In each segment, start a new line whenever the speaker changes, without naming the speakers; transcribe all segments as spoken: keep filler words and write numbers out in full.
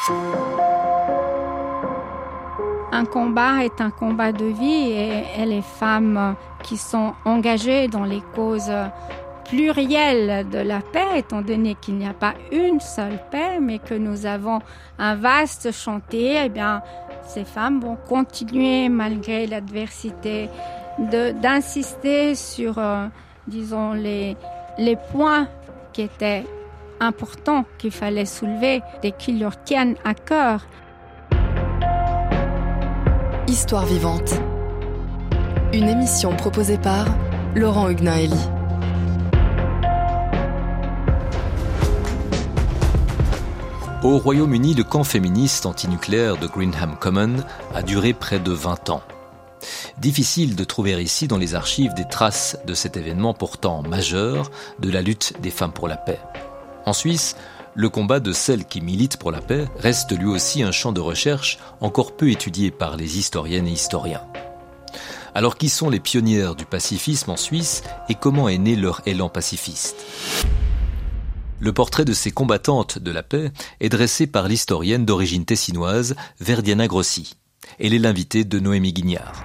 Un combat est un combat de vie et, et les femmes qui sont engagées dans les causes plurielles de la paix, étant donné qu'il n'y a pas une seule paix, mais que nous avons un vaste chantier, eh bien, ces femmes vont continuer, malgré l'adversité, de, d'insister sur, euh, disons, les, les points qui étaient importants, qu'il fallait soulever et qui leur tiennent à cœur.
Histoire vivante. Une émission proposée par Laurent Huguenin-Hélie.
Au Royaume-Uni, le camp féministe antinucléaire de Greenham Common a duré près de vingt ans. Difficile de trouver ici dans les archives des traces de cet événement pourtant majeur de la lutte des femmes pour la paix. En Suisse, le combat de celles qui militent pour la paix reste lui aussi un champ de recherche encore peu étudié par les historiennes et historiens. Alors qui sont les pionnières du pacifisme en Suisse et comment est né leur élan pacifiste ? Le portrait de ces combattantes de la paix est dressé par l'historienne d'origine tessinoise Verdiana Grossi. Elle est l'invitée de Noémie Guignard.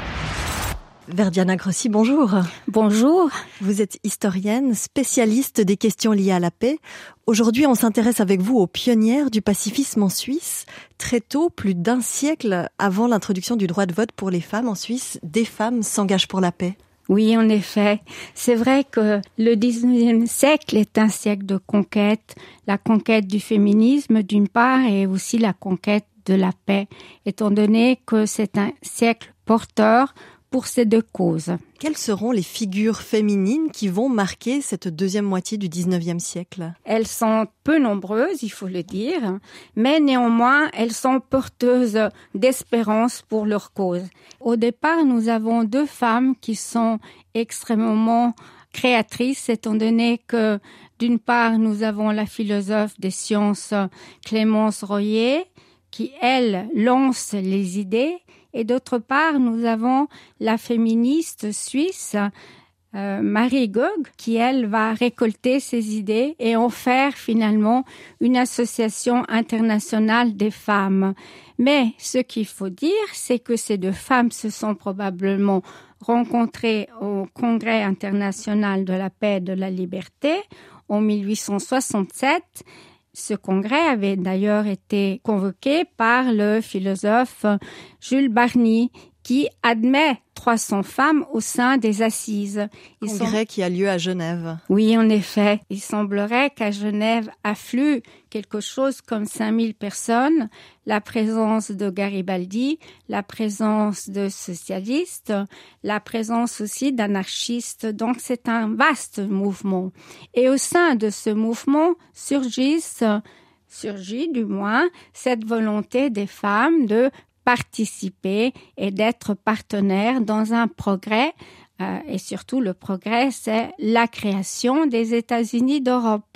Verdiana Grossi, bonjour.
Bonjour.
Vous êtes historienne, spécialiste des questions liées à la paix. Aujourd'hui, on s'intéresse avec vous aux pionnières du pacifisme en Suisse. Très tôt, plus d'un siècle avant l'introduction du droit de vote pour les femmes en Suisse, des femmes s'engagent pour la paix.
Oui, en effet. C'est vrai que le dix-neuvième siècle est un siècle de conquête. La conquête du féminisme, d'une part, et aussi la conquête de la paix, étant donné que c'est un siècle porteur pour ces deux causes.
Quelles seront les figures féminines qui vont marquer cette deuxième moitié du dix-neuvième siècle ?
Elles sont peu nombreuses, il faut le dire, mais néanmoins, elles sont porteuses d'espérance pour leur cause. Au départ, nous avons deux femmes qui sont extrêmement créatrices, étant donné que, d'une part, nous avons la philosophe des sciences Clémence Royer, qui, elle, lance les idées, et d'autre part, nous avons la féministe suisse euh, Marie Gog, qui, elle, va récolter ces idées et en faire finalement une association internationale des femmes. Mais ce qu'il faut dire, c'est que ces deux femmes se sont probablement rencontrées au Congrès international de la paix et de la liberté en mille huit cent soixante-sept. Ce congrès avait d'ailleurs été convoqué par le philosophe Jules Barny, qui admet trois cents femmes au sein des assises.
Ils congrès sont... qui a lieu à Genève.
Oui, en effet. Il semblerait qu'à Genève affluent quelque chose comme cinq mille personnes, la présence de Garibaldi, la présence de socialistes, la présence aussi d'anarchistes. Donc c'est un vaste mouvement. Et au sein de ce mouvement surgissent, surgit du moins cette volonté des femmes de participer et d'être partenaire dans un progrès. Euh, et surtout, le progrès, c'est la création des États-Unis d'Europe.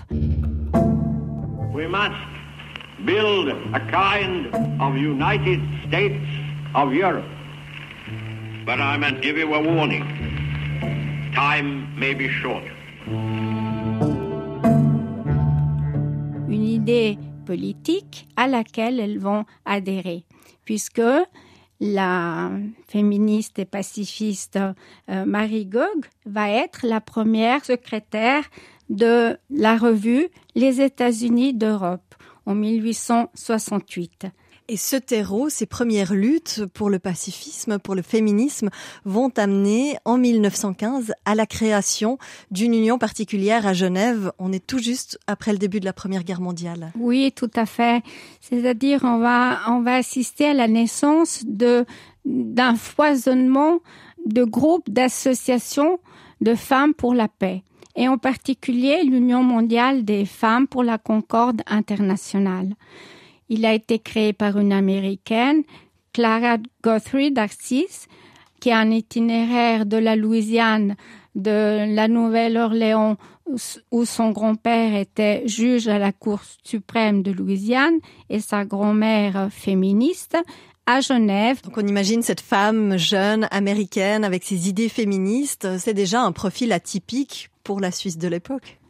We must build a kind of United States of Europe. But I must give you a warning. Time may be short.
Une idée politique à laquelle elles vont adhérer, puisque la féministe et pacifiste euh, Marie Gog va être la première secrétaire de la revue Les États-Unis d'Europe en mille huit cent soixante-huit.
Et ce terreau, ces premières luttes pour le pacifisme, pour le féminisme, vont amener en mille neuf cent quinze à la création d'une union particulière à Genève. On est tout juste après le début de la Première Guerre mondiale.
Oui, tout à fait. C'est-à-dire, on va, on va assister à la naissance de, d'un foisonnement de groupes, d'associations de femmes pour la paix. Et en particulier, l'Union mondiale des femmes pour la concorde internationale. Il a été créé par une Américaine, Clara Guthrie Darcis, qui a un itinéraire de la Louisiane, de la Nouvelle-Orléans, où son grand-père était juge à la Cour suprême de Louisiane, et sa grand-mère féministe, à Genève.
Donc on imagine cette femme jeune, américaine, avec ses idées féministes. C'est déjà un profil atypique pour la Suisse de l'époque.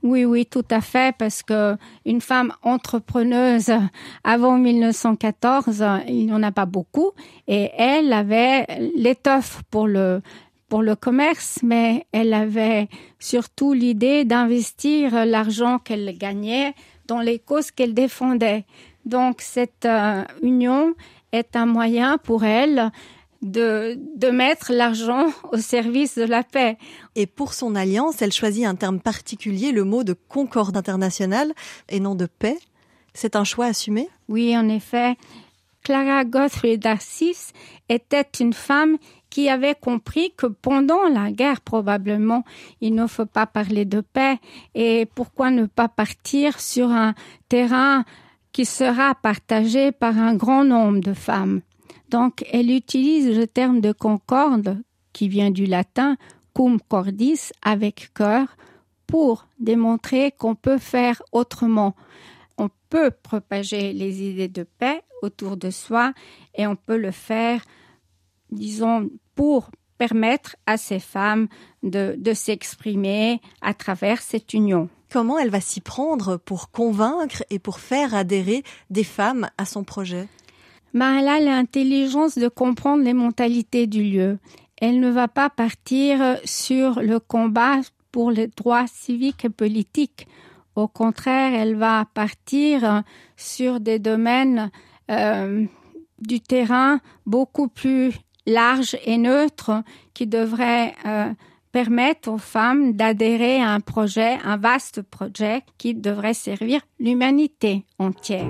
Oui, oui, tout à fait, parce que une femme entrepreneuse avant mille neuf cent quatorze, il n'y en a pas beaucoup, et elle avait l'étoffe pour le pour le commerce, mais elle avait surtout l'idée d'investir l'argent qu'elle gagnait dans les causes qu'elle défendait. Donc cette euh, union est un moyen pour elle de, de mettre l'argent au service de la paix.
Et pour son alliance, elle choisit un terme particulier, le mot de concorde internationale et non de paix. C'est un choix assumé?
Oui, en effet. Clara Guthrie Darcis était une femme qui avait compris que pendant la guerre, probablement, il ne faut pas parler de paix. Et pourquoi ne pas partir sur un terrain qui sera partagé par un grand nombre de femmes? Donc, elle utilise le terme de concorde, qui vient du latin cum cordis, avec cœur, pour démontrer qu'on peut faire autrement. On peut propager les idées de paix autour de soi et on peut le faire, disons, pour permettre à ces femmes de, de s'exprimer à travers cette union.
Comment elle va s'y prendre pour convaincre et pour faire adhérer des femmes à son projet?
Ben, elle a l'intelligence de comprendre les mentalités du lieu. Elle ne va pas partir sur le combat pour les droits civiques et politiques. Au contraire, elle va partir sur des domaines euh, du terrain beaucoup plus larges et neutres qui devraient euh, permettre aux femmes d'adhérer à un projet, un vaste projet qui devrait servir l'humanité entière.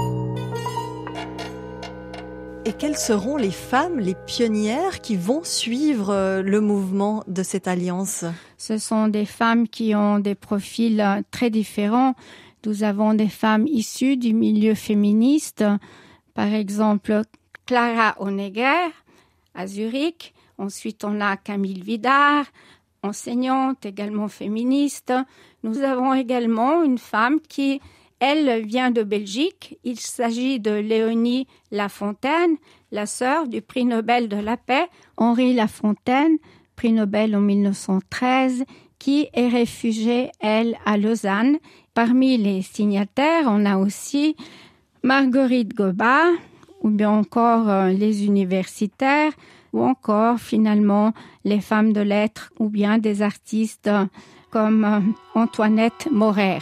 Et quelles seront les femmes, les pionnières qui vont suivre le mouvement de cette alliance?
Ce sont des femmes qui ont des profils très différents. Nous avons des femmes issues du milieu féministe, par exemple Clara Honegger à Zurich. Ensuite, on a Camille Vidar, enseignante, également féministe. Nous avons également une femme qui elle vient de Belgique. Il s'agit de Léonie Lafontaine, la sœur du prix Nobel de la paix, Henri Lafontaine, prix Nobel en mille neuf cent treize, qui est réfugiée, elle, à Lausanne. Parmi les signataires, on a aussi Marguerite Goba, ou bien encore euh, les universitaires, ou encore, finalement, les femmes de lettres, ou bien des artistes comme euh, Antoinette Maurer.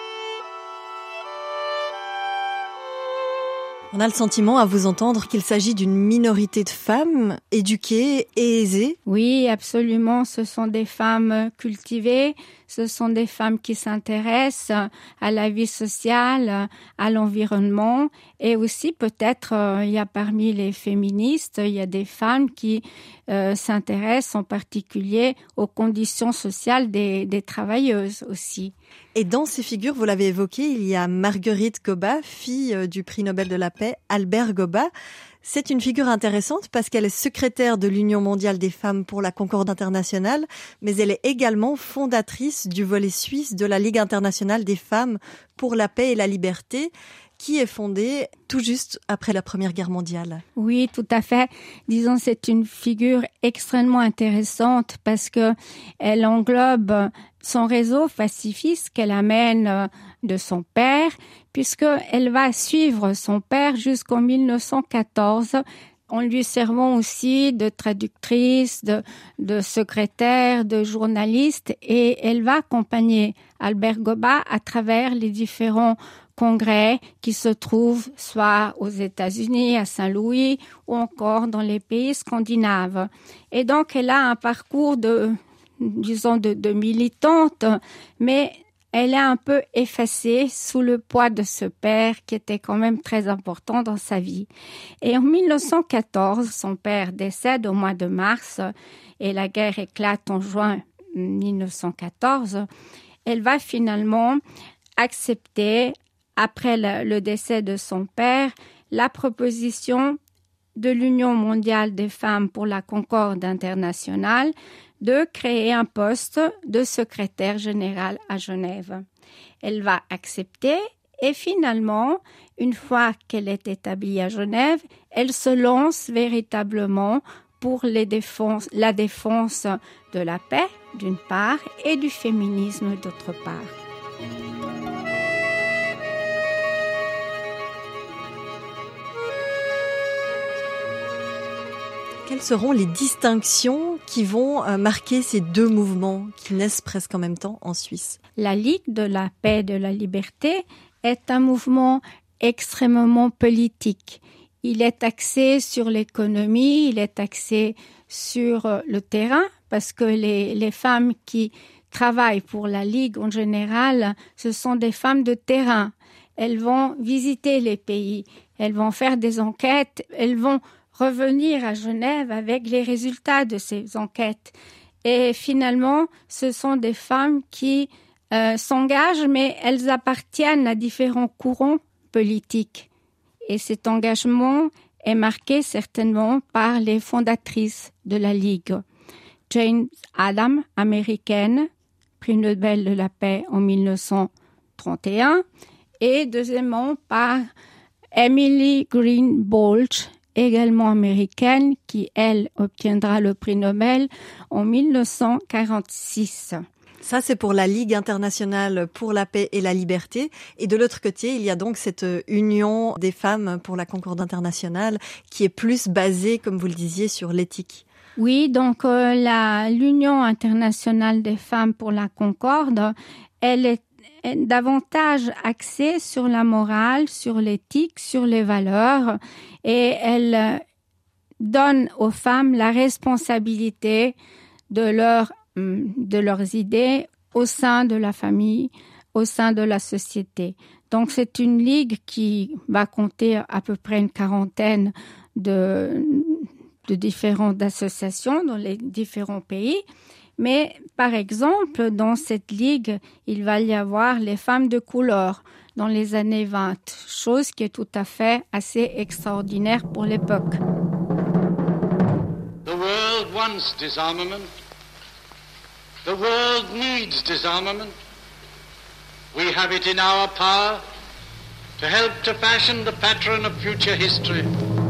On a le sentiment, à vous entendre, qu'il s'agit d'une minorité de femmes éduquées et aisées.
Oui, absolument. Ce sont des femmes cultivées. Ce sont des femmes qui s'intéressent à la vie sociale, à l'environnement. Et aussi, peut-être, euh, il y a parmi les féministes, il y a des femmes qui euh, s'intéressent en particulier aux conditions sociales des, des travailleuses aussi.
Et dans ces figures, vous l'avez évoqué, il y a Marguerite Goba, fille du prix Nobel de la paix, Albert Goba. C'est une figure intéressante parce qu'elle est secrétaire de l'Union mondiale des femmes pour la concorde internationale, mais elle est également fondatrice du volet suisse de la Ligue internationale des femmes pour la paix et la liberté, qui est fondée tout juste après la Première Guerre mondiale.
Oui, tout à fait. Disons, c'est une figure extrêmement intéressante parce que elle englobe son réseau pacifiste qu'elle amène de son père, puisqu'elle va suivre son père jusqu'en mille neuf cent quatorze, en lui servant aussi de traductrice, de, de secrétaire, de journaliste, et elle va accompagner Albert Goba à travers les différents congrès qui se trouvent soit aux États-Unis, à Saint-Louis, ou encore dans les pays scandinaves. Et donc, elle a un parcours de, disons, de, de militante, mais elle est un peu effacée sous le poids de ce père qui était quand même très important dans sa vie. Et en mille neuf cent quatorze, son père décède au mois de mars et la guerre éclate en juin mille neuf cent quatorze. Elle va finalement accepter, après le, le décès de son père, la proposition de l'Union mondiale des femmes pour la concorde internationale de créer un poste de secrétaire général à Genève. Elle va accepter et finalement, une fois qu'elle est établie à Genève, elle se lance véritablement pour les défenses, la défense de la paix d'une part et du féminisme d'autre part.
Quelles seront les distinctions qui vont marquer ces deux mouvements qui naissent presque en même temps en Suisse?
La Ligue de la paix et de la liberté est un mouvement extrêmement politique. Il est axé sur l'économie, il est axé sur le terrain, parce que les, les femmes qui travaillent pour la Ligue en général, ce sont des femmes de terrain. Elles vont visiter les pays, elles vont faire des enquêtes, elles vont revenir à Genève avec les résultats de ces enquêtes. Et finalement, ce sont des femmes qui euh, s'engagent, mais elles appartiennent à différents courants politiques. Et cet engagement est marqué certainement par les fondatrices de la Ligue. Jane Addams, américaine, prix Nobel de la paix en mille neuf cent trente et un, et deuxièmement par Emily Green Bolch, également américaine, qui, elle, obtiendra le prix Nobel en mille neuf cent quarante-six.
Ça, c'est pour la Ligue internationale pour la paix et la liberté. Et de l'autre côté, il y a donc cette union des femmes pour la concorde internationale qui est plus basée, comme vous le disiez, sur l'éthique.
Oui, donc euh, la, l'Union internationale des femmes pour la concorde, elle est davantage axée sur la morale, sur l'éthique, sur les valeurs, et elle donne aux femmes la responsabilité de, leur, de leurs idées au sein de la famille, au sein de la société. Donc c'est une ligue qui va compter à peu près une quarantaine de, de différentes associations dans les différents pays. Mais, par exemple, dans cette ligue, il va y avoir les femmes de couleur dans les années vingt, chose qui est tout à fait assez extraordinaire pour l'époque.
The world wants disarmament. The world needs disarmament. We have it in our power to help to fashion the pattern of future history.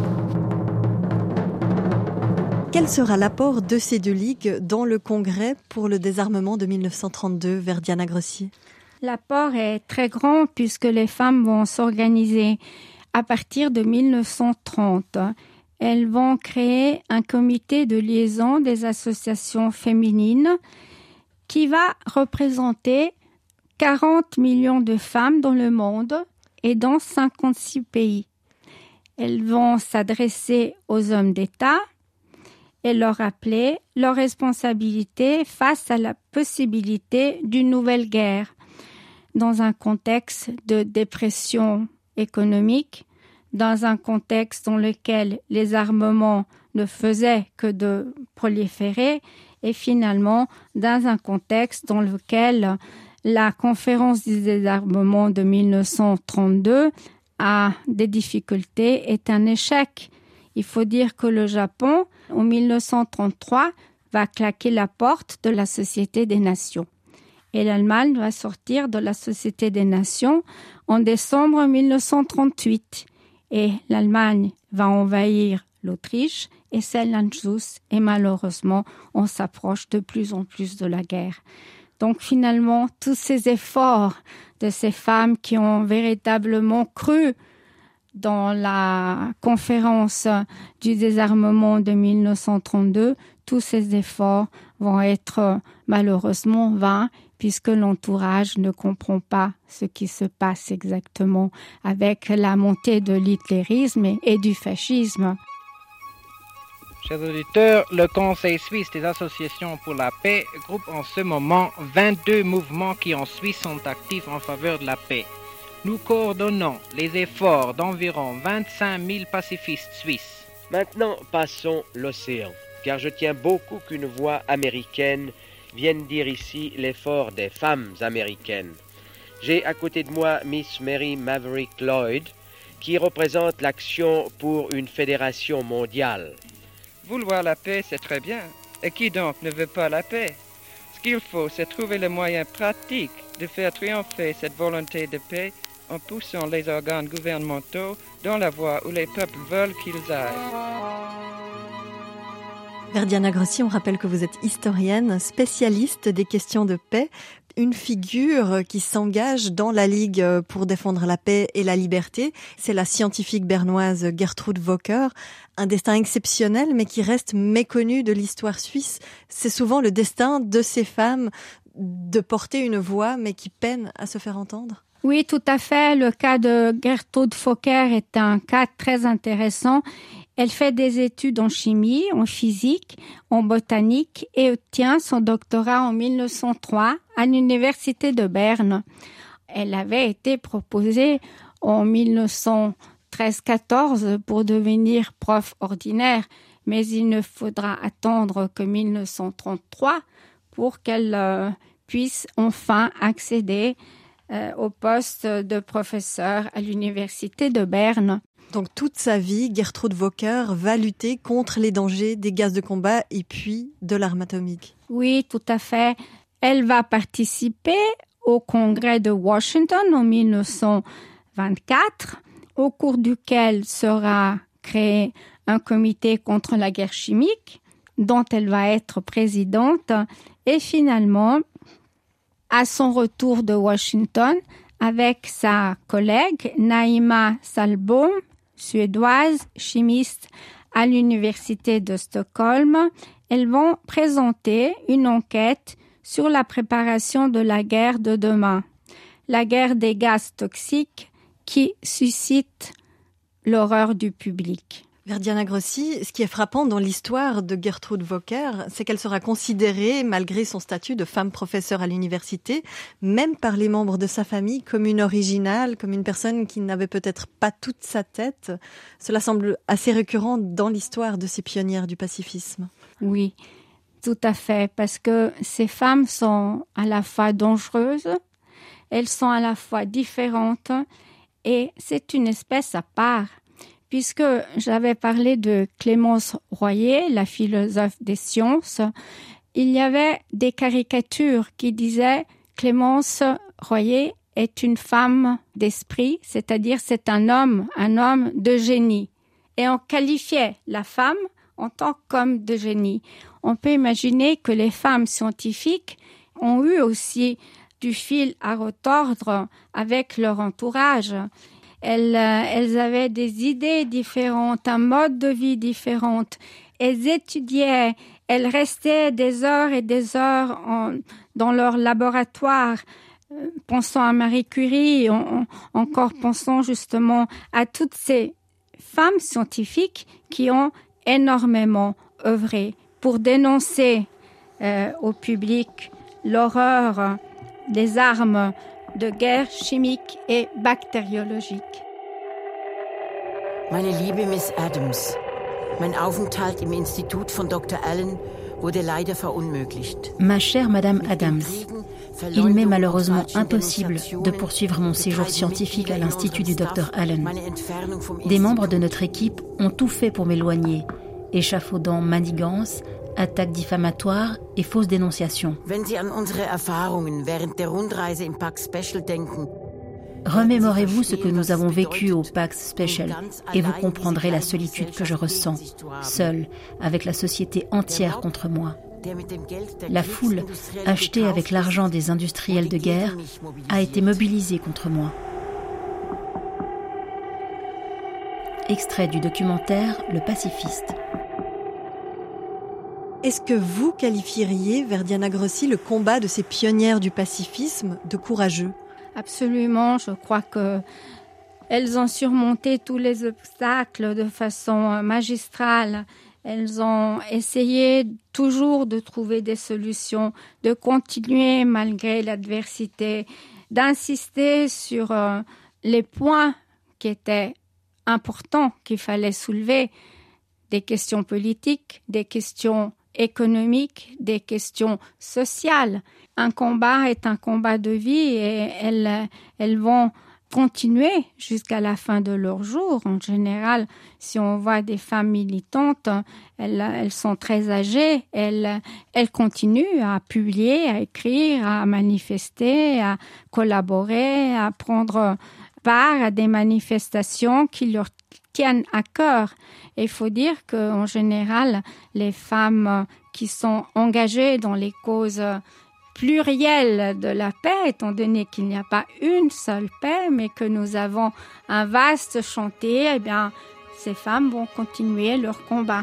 Quel sera l'apport de ces deux ligues dans le congrès pour le désarmement de mille neuf cent trente-deux vers Diana Grossi?
L'apport est très grand puisque les femmes vont s'organiser à partir de mille neuf cent trente. Elles vont créer un comité de liaison des associations féminines qui va représenter quarante millions de femmes dans le monde et dans cinquante-six pays. Elles vont s'adresser aux hommes d'État et leur rappeler leurs responsabilités face à la possibilité d'une nouvelle guerre dans un contexte de dépression économique, dans un contexte dans lequel les armements ne faisaient que de proliférer et finalement dans un contexte dans lequel la conférence du désarmement de mille neuf cent trente-deux a des difficultés, est un échec. Il faut dire que le Japon, en mille neuf cent trente-trois, va claquer la porte de la Société des Nations. Et l'Allemagne va sortir de la Société des Nations en décembre mille neuf cent trente-huit. Et l'Allemagne va envahir l'Autriche et celle-Anschluss. Et malheureusement, on s'approche de plus en plus de la guerre. Donc finalement, tous ces efforts de ces femmes qui ont véritablement cru dans la conférence du désarmement de mille neuf cent trente-deux, tous ces efforts vont être malheureusement vains puisque l'entourage ne comprend pas ce qui se passe exactement avec la montée de l'hitlérisme et du fascisme.
Chers auditeurs, le Conseil suisse des associations pour la paix groupe en ce moment vingt-deux mouvements qui en Suisse sont actifs en faveur de la paix. Nous coordonnons les efforts d'environ vingt-cinq mille pacifistes suisses.
Maintenant, passons l'océan, car je tiens beaucoup qu'une voix américaine vienne dire ici l'effort des femmes américaines. J'ai à côté de moi Miss Mary Maverick Lloyd, qui représente l'action pour une fédération mondiale.
Vouloir la paix, c'est très bien. Et qui donc ne veut pas la paix? Ce qu'il faut, c'est trouver le moyen pratique de faire triompher cette volonté de paix en poussant les organes gouvernementaux dans la voie où les peuples veulent qu'ils aillent.
Vers Diana Grossi, on rappelle que vous êtes historienne, spécialiste des questions de paix. une figure qui s'engage dans la Ligue pour défendre la paix et la liberté. C'est la scientifique bernoise Gertrud Walker. Un destin exceptionnel, mais qui reste méconnu de l'histoire suisse. C'est souvent le destin de ces femmes de porter une voix, mais qui peinent à se faire entendre.
Oui, tout à fait. Le cas de Gertrud Walker est un cas très intéressant. Elle fait des études en chimie, en physique, en botanique et obtient son doctorat en mille neuf cent trois à l'université de Berne. Elle avait été proposée en mille neuf cent treize quatorze pour devenir prof ordinaire, mais il ne faudra attendre que mille neuf cent trente-trois pour qu'elle euh, puisse enfin accéder euh, au poste de professeur à l'université de Berne.
Donc toute sa vie, Gertrud Walker va lutter contre les dangers des gaz de combat et puis de l'arme atomique.
Oui, tout à fait. Elle va participer au congrès de Washington en mille neuf cent vingt-quatre, au cours duquel sera créé un comité contre la guerre chimique, dont elle va être présidente. Et finalement, à son retour de Washington, avec sa collègue Naima Salbom, suédoise, chimiste à l'université de Stockholm, elles vont présenter une enquête sur la préparation de la guerre de demain, la guerre des gaz toxiques qui suscite l'horreur du public.
Verdiana Grossi, ce qui est frappant dans l'histoire de Gertrud Walker, c'est qu'elle sera considérée, malgré son statut de femme professeure à l'université, même par les membres de sa famille, comme une originale, comme une personne qui n'avait peut-être pas toute sa tête. Cela semble assez récurrent dans l'histoire de ces pionnières du pacifisme.
Oui, tout à fait, parce que ces femmes sont à la fois dangereuses, elles sont à la fois différentes, et c'est une espèce à part. Puisque j'avais parlé de Clémence Royer, la philosophe des sciences, il y avait des caricatures qui disaient Clémence Royer est une femme d'esprit, c'est-à-dire c'est un homme, un homme de génie. Et on qualifiait la femme en tant qu'homme de génie. On peut imaginer que les femmes scientifiques ont eu aussi du fil à retordre avec leur entourage. Elles, elles avaient des idées différentes, un mode de vie différent. Elles étudiaient, elles restaient des heures et des heures en, dans leur laboratoire, euh, pensant à Marie Curie, on, on, encore pensant justement à toutes ces femmes scientifiques qui ont énormément œuvré pour dénoncer euh, au public l'horreur des armes de guerre chimique et bactériologique.
Meine liebe Miss Adams, mein Aufenthalt im Institut von Doktor Allen wurde leider verunmöglicht.
Ma chère Madame Adams, il m'est malheureusement impossible de poursuivre mon séjour scientifique à l'Institut du Docteur Allen. Des membres de notre équipe ont tout fait pour m'éloigner, échafaudant manigances, attaques diffamatoires et fausses dénonciations. Remémorez-vous ce que nous avons vécu au Pax Special et vous comprendrez la solitude que je ressens, seule, avec la société entière contre moi. La foule, achetée avec l'argent des industriels de guerre, a été mobilisée contre moi. Extrait du documentaire Le Pacifiste.
Est-ce que vous qualifieriez, Verdiana Grossi, le combat de ces pionnières du pacifisme de courageux ?
Absolument, je crois que elles ont surmonté tous les obstacles de façon magistrale. Elles ont essayé toujours de trouver des solutions, de continuer malgré l'adversité, d'insister sur euh, les points qui étaient importants, qu'il fallait soulever, des questions politiques, des questions économiques, des questions sociales. Un combat est un combat de vie et elles, elles vont continuer jusqu'à la fin de leur jour. En général, si on voit des femmes militantes, elles, elles sont très âgées, elles, elles continuent à publier, à écrire, à manifester, à collaborer, à prendre part à des manifestations qui leur tiennent à cœur. Et il faut dire qu'en général, les femmes qui sont engagées dans les causes pluriel de la paix, étant donné qu'il n'y a pas une seule paix, mais que nous avons un vaste chantier, eh bien, ces femmes vont continuer leur combat.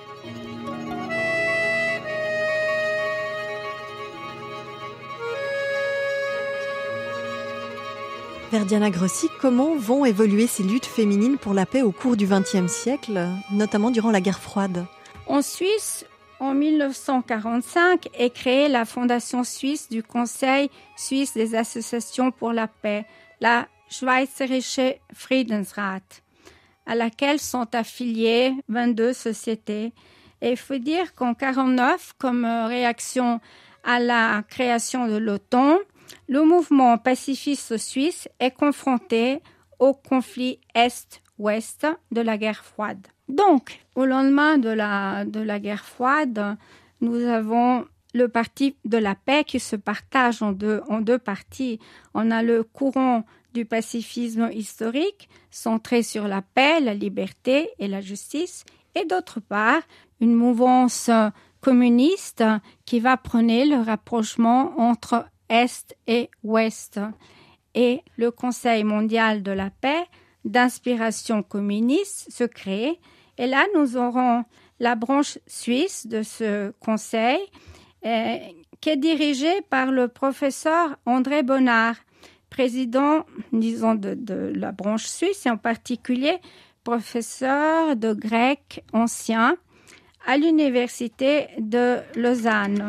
Verdiana Grossi, comment vont évoluer ces luttes féminines pour la paix au cours du vingtième siècle, notamment durant la guerre froide ?
En Suisse, en mille neuf cent quarante-cinq, est créée la Fondation suisse du Conseil suisse des associations pour la paix, la Schweizerische Friedensrat, à laquelle sont affiliées vingt-deux sociétés. Et il faut dire qu'en quarante-neuf, comme réaction à la création de l'OTAN, le mouvement pacifiste suisse est confronté au conflit Est-Ouest de la guerre froide. Donc, au lendemain de la, de la guerre froide, nous avons le parti de la paix qui se partage en deux, en deux parties. On a le courant du pacifisme historique, centré sur la paix, la liberté et la justice, et d'autre part, une mouvance communiste qui va prôner le rapprochement entre Est et Ouest. Et le Conseil mondial de la paix, d'inspiration communiste, se crée. Et là, nous aurons la branche suisse de ce conseil, euh, qui est dirigée par le professeur André Bonnard, président, disons, de, de la branche suisse, et en particulier professeur de grec ancien à l'université de Lausanne.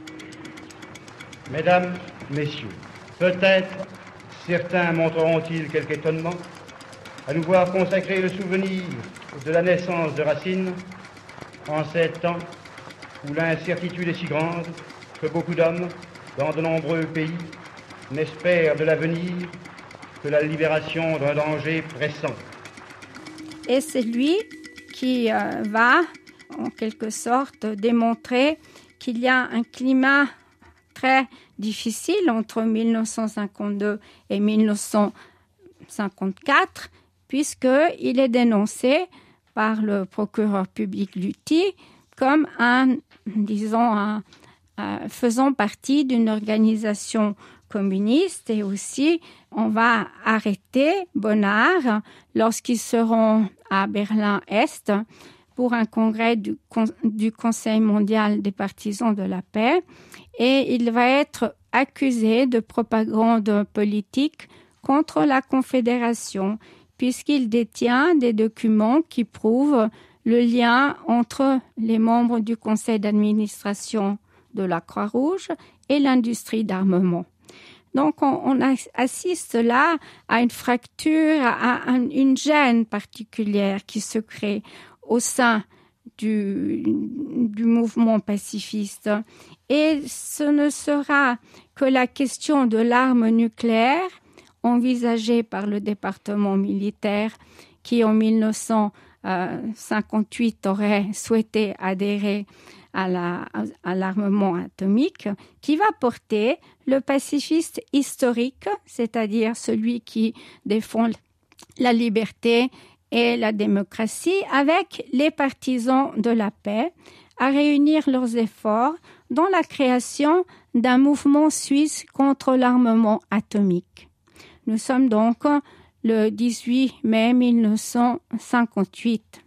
Mesdames, Messieurs, peut-être certains montreront-ils quelque étonnement à nous voir consacrer le souvenir de la naissance de Racine en ces temps où l'incertitude est si grande que beaucoup d'hommes, dans de nombreux pays, n'espèrent de l'avenir que la libération d'un danger pressant.
Et c'est lui qui euh, va, en quelque sorte, démontrer qu'il y a un climat très difficile entre mille neuf cent cinquante-deux et mille neuf cent cinquante-quatre, puisqu'il est dénoncé par le procureur public Lüthi comme un, disons, un, un, faisant partie d'une organisation communiste, et aussi on va arrêter Bonnard lorsqu'ils seront à Berlin-Est pour un congrès du, du Conseil mondial des partisans de la paix, et il va être accusé de propagande politique contre la Confédération, puisqu'il détient des documents qui prouvent le lien entre les membres du conseil d'administration de la Croix-Rouge et l'industrie d'armement. Donc, on, on assiste là à une fracture, à, à une gêne particulière qui se crée au sein du, du mouvement pacifiste. Et ce ne sera que la question de l'arme nucléaire envisagée par le département militaire qui, en mille neuf cent cinquante-huit, aurait souhaité adhérer à, la, à l'armement atomique, qui va porter le pacifiste historique, c'est-à-dire celui qui défend la liberté et la démocratie, avec les partisans de la paix, à réunir leurs efforts dans la création d'un mouvement suisse contre l'armement atomique. Nous sommes donc le dix-huit mai mille neuf cent cinquante-huit.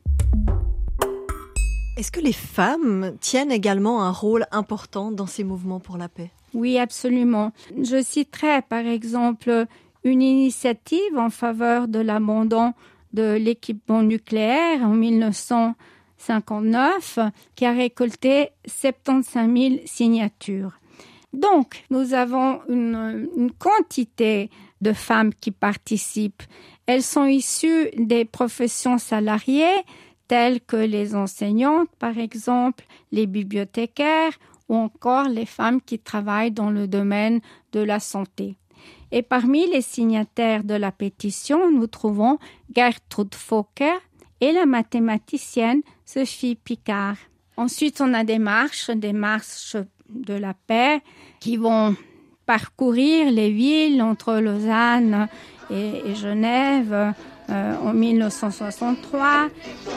Est-ce que les femmes tiennent également un rôle important dans ces mouvements pour la paix ?
Oui, absolument. Je citerai par exemple une initiative en faveur de l'abandon de l'équipement nucléaire en mille neuf cent cinquante-neuf qui a récolté soixante-quinze mille signatures. Donc, nous avons une, une quantité de femmes qui participent. Elles sont issues des professions salariées, telles que les enseignantes, par exemple, les bibliothécaires ou encore les femmes qui travaillent dans le domaine de la santé. Et parmi les signataires de la pétition, nous trouvons Gertrude Fokker et la mathématicienne Sophie Picard. Ensuite, on a des marches, des marches de la paix qui vont parcourir les villes entre Lausanne et, et Genève euh, en mille neuf cent soixante-trois.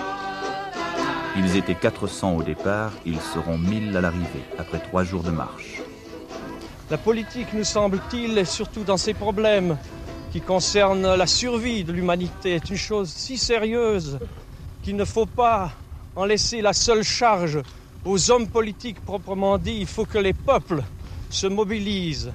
Ils étaient quatre cents au départ, ils seront mille à l'arrivée, après trois jours de marche. La politique, nous semble-t-il, et surtout dans ces problèmes qui concernent la survie de l'humanité, est une chose si sérieuse qu'il ne faut pas en laisser la seule charge aux hommes politiques proprement dit. Il faut que les peuples se mobilisent.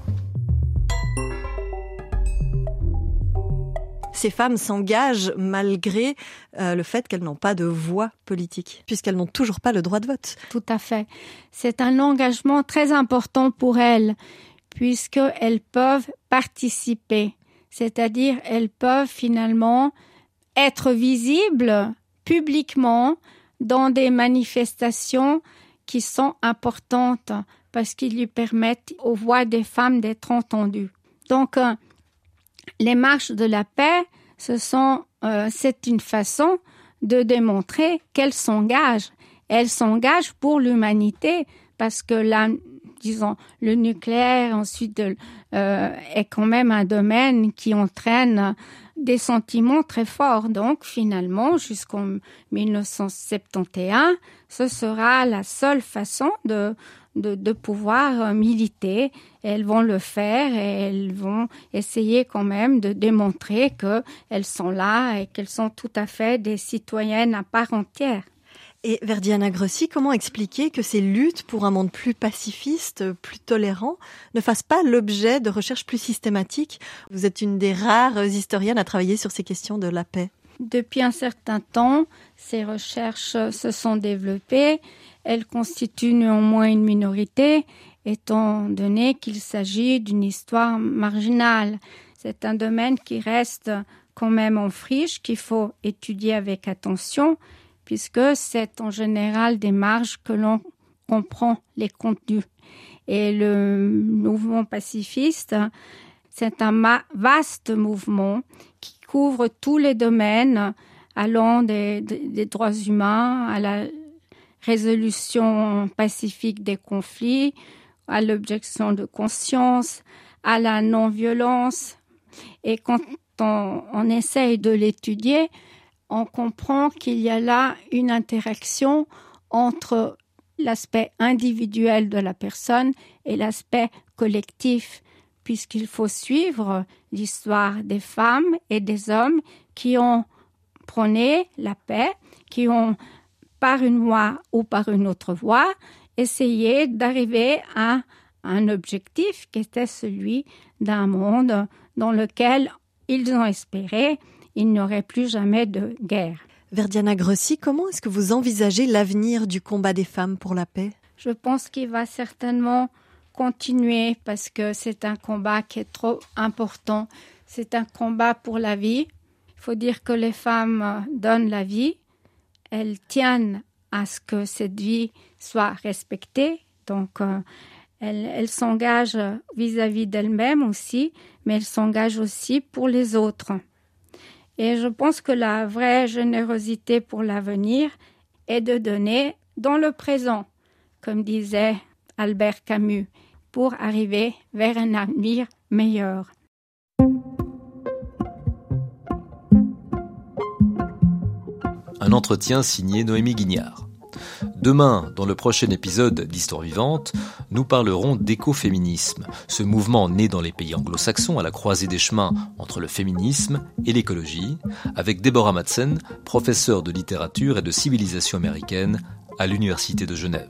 Ces femmes s'engagent malgré euh, le fait qu'elles n'ont pas de voix politique, puisqu'elles n'ont toujours pas le droit de vote.
Tout à fait. C'est un engagement très important pour elles, puisqu'elles peuvent participer. C'est-à-dire, elles peuvent finalement être visibles publiquement dans des manifestations qui sont importantes, parce qu'ils lui permettent aux voix des femmes d'être entendues. Donc, euh, les marches de la paix, ce sont, euh, c'est une façon de démontrer qu'elles s'engagent. Elles s'engagent pour l'humanité parce que là, disons, le nucléaire ensuite euh, est quand même un domaine qui entraîne des sentiments très forts. Donc, finalement, jusqu'en dix-neuf cent soixante et onze, ce sera la seule façon de De, de pouvoir militer. Elles vont le faire et elles vont essayer quand même de démontrer qu'elles sont là et qu'elles sont tout à fait des citoyennes à part entière.
Et Verdiana Grossi, comment expliquer que ces luttes pour un monde plus pacifiste, plus tolérant, ne fassent pas l'objet de recherches plus systématiques ? Vous êtes une des rares historiennes à travailler sur ces questions de la paix.
Depuis un certain temps, ces recherches se sont développées. Elles constituent néanmoins une minorité, étant donné qu'il s'agit d'une histoire marginale. C'est un domaine qui reste quand même en friche, qu'il faut étudier avec attention, puisque c'est en général des marges que l'on comprend les contenus. Et le mouvement pacifiste, c'est un ma- vaste mouvement qui couvre tous les domaines, allant des, des, des droits humains à la résolution pacifique des conflits, à l'objection de conscience, à la non-violence. Et quand on, on essaye de l'étudier, on comprend qu'il y a là une interaction entre l'aspect individuel de la personne et l'aspect collectif, puisqu'il faut suivre l'histoire des femmes et des hommes qui ont prôné la paix, qui ont par une voie ou par une autre voie, essayer d'arriver à un objectif qui était celui d'un monde dans lequel ils ont espéré il n'y aurait plus jamais de guerre.
Verdiana Grossi, comment est-ce que vous envisagez l'avenir du combat des femmes pour la paix ?
Je pense qu'il va certainement continuer parce que c'est un combat qui est trop important. C'est un combat pour la vie. Il faut dire que les femmes donnent la vie. Elles tiennent à ce que cette vie soit respectée. Donc, euh, elles, elles s'engagent vis-à-vis d'elles-mêmes aussi, mais elles s'engagent aussi pour les autres. Et je pense que la vraie générosité pour l'avenir est de donner dans le présent, comme disait Albert Camus, pour arriver vers un avenir meilleur.
Un entretien signé Noémie Guignard. Demain, dans le prochain épisode d'Histoire vivante, nous parlerons d'écoféminisme, ce mouvement né dans les pays anglo-saxons à la croisée des chemins entre le féminisme et l'écologie, avec Deborah Madsen, professeure de littérature et de civilisation américaine à l'Université de Genève.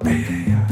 yeah, yeah.